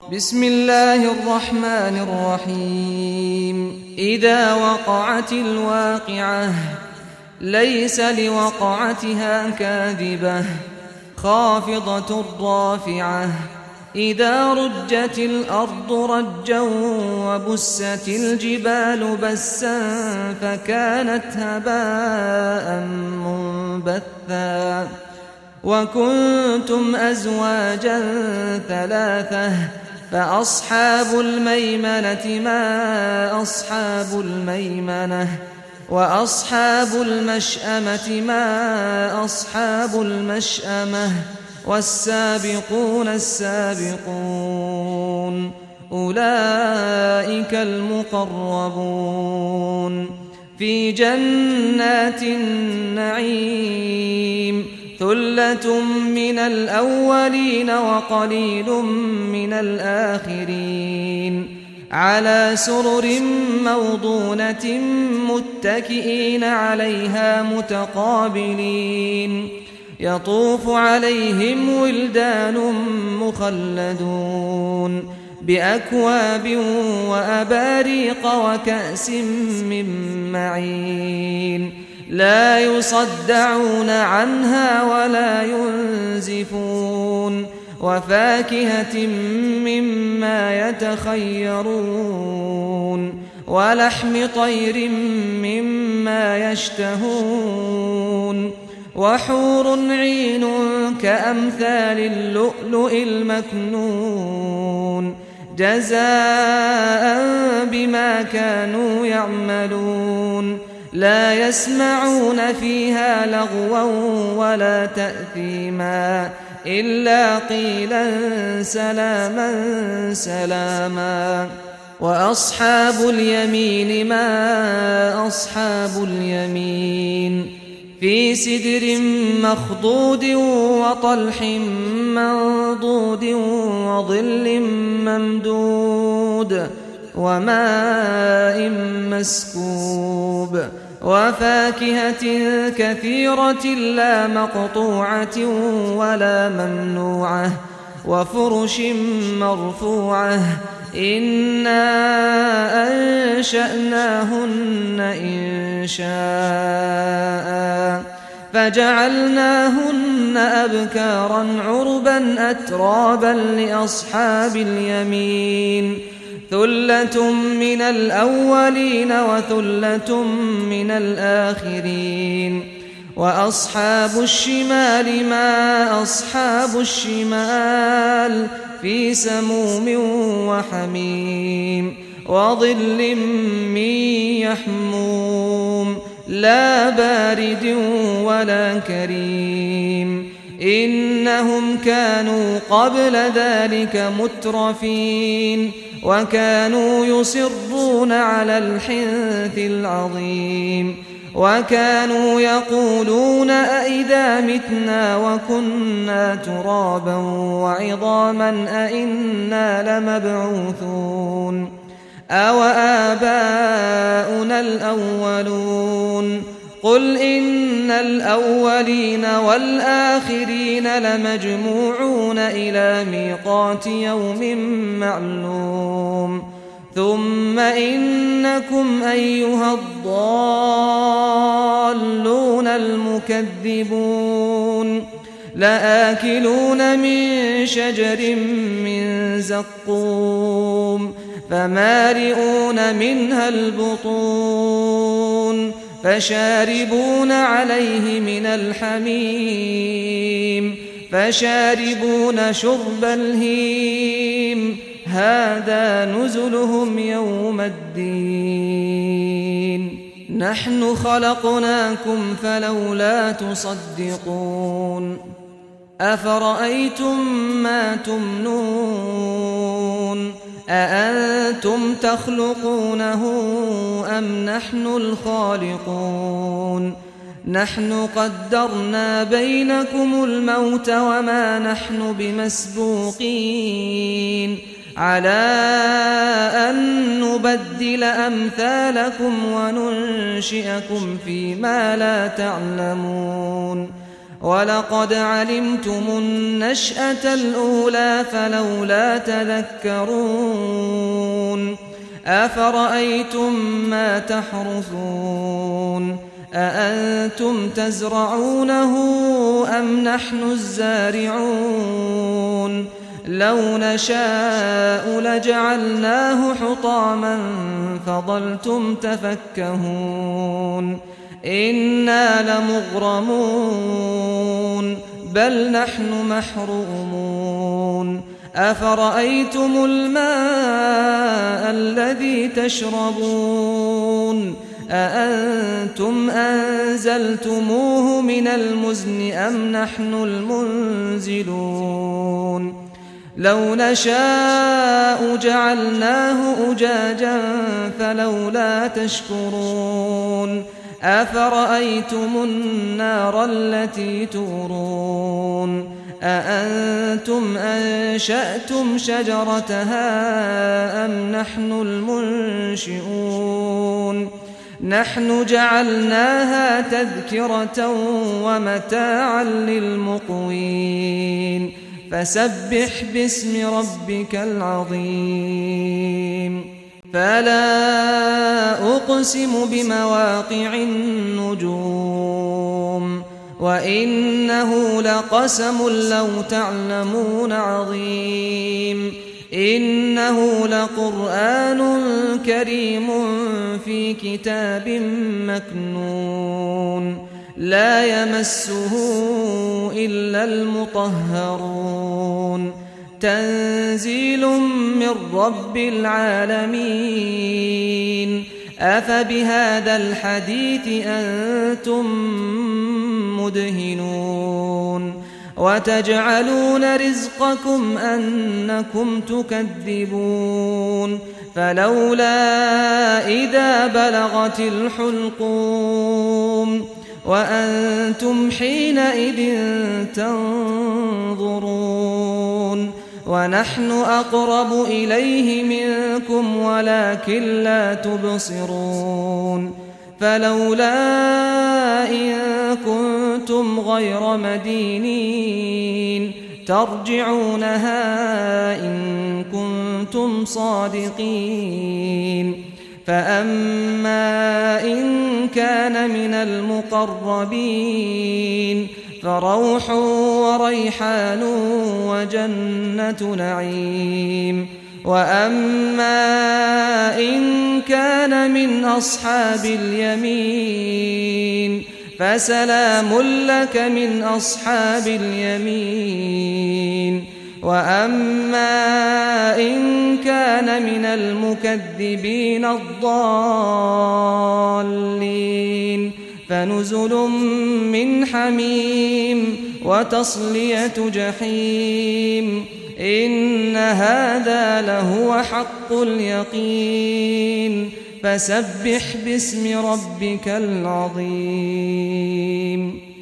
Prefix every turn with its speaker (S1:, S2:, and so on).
S1: بسم الله الرحمن الرحيم. إذا وقعت الواقعة ليس لوقعتها كاذبة خافضة رافعة إذا رجت الأرض رجا وبست الجبال بسا فكانت هباء منبثا وكنتم أزواجا ثلاثة فأصحاب الميمنة ما أصحاب الميمنة وأصحاب المشأمة ما أصحاب المشأمة والسابقون السابقون أولئك المقربون في جنات النعيم ثلة من الأولين وقليل من الآخرين على سرر موضونة متكئين عليها متقابلين يطوف عليهم ولدان مخلدون بأكواب وأباريق وكأس من معين لا يصدعون عنها ولا ينزفون وفاكهة مما يتخيرون ولحم طير مما يشتهون وحور عين كأمثال اللؤلؤ المكنون جزاء بما كانوا يعملون لا يسمعون فيها لغوا ولا تأثيما إلا قيلا سلاما سلاما وأصحاب اليمين ما أصحاب اليمين في سدر مخضود وطلح منضود وظل ممدود وماء مسكوب وفاكهة كثيرة لا مقطوعة ولا ممنوعة وفرش مرفوعة إنا أنشأناهن إنشاء فجعلناهن أبكارا عربا أترابا لأصحاب اليمين ثلة من الأولين وثلة من الآخرين وأصحاب الشمال ما أصحاب الشمال في سموم وحميم وظل من يحموم لا بارد ولا كريم إنهم كانوا قبل ذلك مترفين وكانوا يصرون على الحنث العظيم وكانوا يقولون أئذا متنا وكنا ترابا وعظاما أئنا لمبعوثون أو آباؤنا الأولون قل إن الأولين والآخرين لمجموعون إلى ميقات يوم معلوم ثم إنكم أيها الضالون المكذبون لآكلون من شجر من زقوم فمالئون منها البطون فشاربون عليه من الحميم فشاربون شرب الهيم هذا نزلهم يوم الدين نحن خلقناكم فلولا تصدقون أفرأيتم ما تمنون أأنتم تخلقونه أم نحن الخالقون نحن قدرنا بينكم الموت وما نحن بمسبوقين على أن نبدل أمثالكم وننشئكم فيما لا تعلمون ولقد علمتم النشأة الأولى فلولا تذكرون أفرأيتم ما تحرثون أأنتم تزرعونه أم نحن الزارعون لو نشاء لجعلناه حطاما فظلتم تفكهون إنا لمغرمون بل نحن محرومون أفرأيتم الماء الذي تشربون أأنتم أنزلتموه من المزن أم نحن المنزلون لو نشاء جعلناه أجاجا فلولا تشكرون أفرأيتم النار التي تورون أأنتم أنشأتم شجرتها أم نحن المنشئون نحن جعلناها تذكرة ومتاعا للمقوين فسبح باسم ربك العظيم فلا أقسم بمواقع النجوم وإنه لقسم لو تعلمون عظيم إنه لقرآن كريم في كتاب مكنون لا يمسه إلا المطهرون تنزيل من رب العالمين أفبهذا الحديث أنتم مدهنون وتجعلون رزقكم أنكم تكذبون فلولا إذا بلغت الحلقوم وأنتم حينئذ تنظرون ونحن أقرب إليه منكم ولكن لا تبصرون فلولا إن كنتم غير مدينين ترجعونها إن كنتم صادقين فأما إن كان من المقربين فروح وريحان وجنة نعيم وأما إن كان من أصحاب اليمين فسلام لك من أصحاب اليمين وأما إن كان من المكذبين الضالين فنزل من حميم وتصلية جحيم إن هذا لهو حق اليقين فسبح باسم ربك العظيم